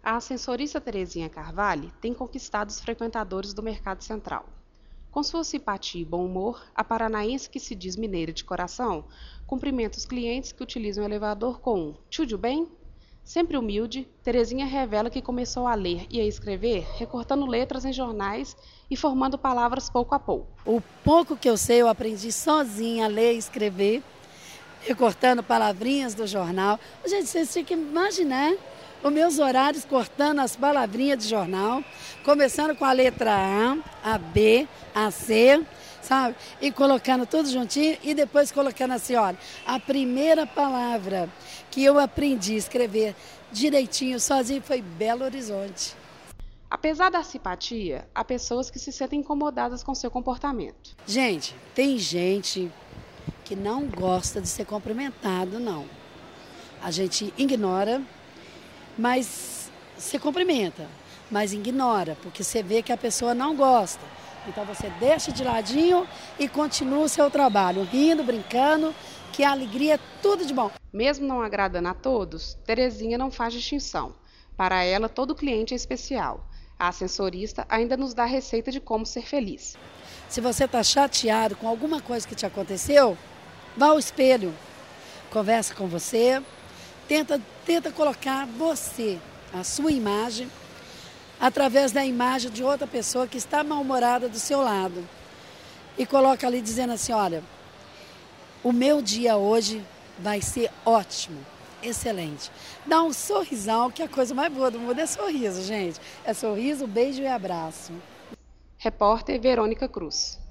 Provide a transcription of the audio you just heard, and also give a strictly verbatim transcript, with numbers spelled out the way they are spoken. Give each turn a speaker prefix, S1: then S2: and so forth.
S1: A ascensorista Terezinha Carvalho tem conquistado os frequentadores do Mercado Central. Com sua simpatia e bom humor, a paranaense que se diz mineira de coração cumprimenta os clientes que utilizam o elevador com um "Tudo bem?". Sempre humilde, Terezinha revela que começou a ler e a escrever recortando letras em jornais e formando palavras pouco a pouco.
S2: O pouco que eu sei eu aprendi sozinha a ler e escrever, recortando palavrinhas do jornal. Gente, vocês tinham que imaginar os meus horários cortando as palavrinhas de jornal, começando com a letra A, a B, a C, sabe? E colocando tudo juntinho e depois colocando assim, olha, a primeira palavra que eu aprendi a escrever direitinho, sozinho, foi Belo Horizonte.
S1: Apesar da simpatia, há pessoas que se sentem incomodadas com seu comportamento.
S2: Gente, tem gente que não gosta de ser cumprimentado, não. A gente ignora, mas se cumprimenta, mas ignora, porque você vê que a pessoa não gosta. Então você deixa de ladinho e continua o seu trabalho, rindo, brincando, que a alegria é tudo de bom.
S1: Mesmo não agradando a todos, Terezinha não faz distinção. Para ela, todo cliente é especial. A ascensorista ainda nos dá a receita de como ser feliz.
S2: Se você está chateado com alguma coisa que te aconteceu, vá ao espelho, conversa com você, tenta, tenta colocar você, a sua imagem, através da imagem de outra pessoa que está mal-humorada do seu lado. E coloca ali dizendo assim, olha, o meu dia hoje vai ser ótimo, excelente. Dá um sorrisão, que a coisa mais boa do mundo é sorriso, gente. É sorriso, beijo e abraço.
S1: Repórter Verônica Cruz.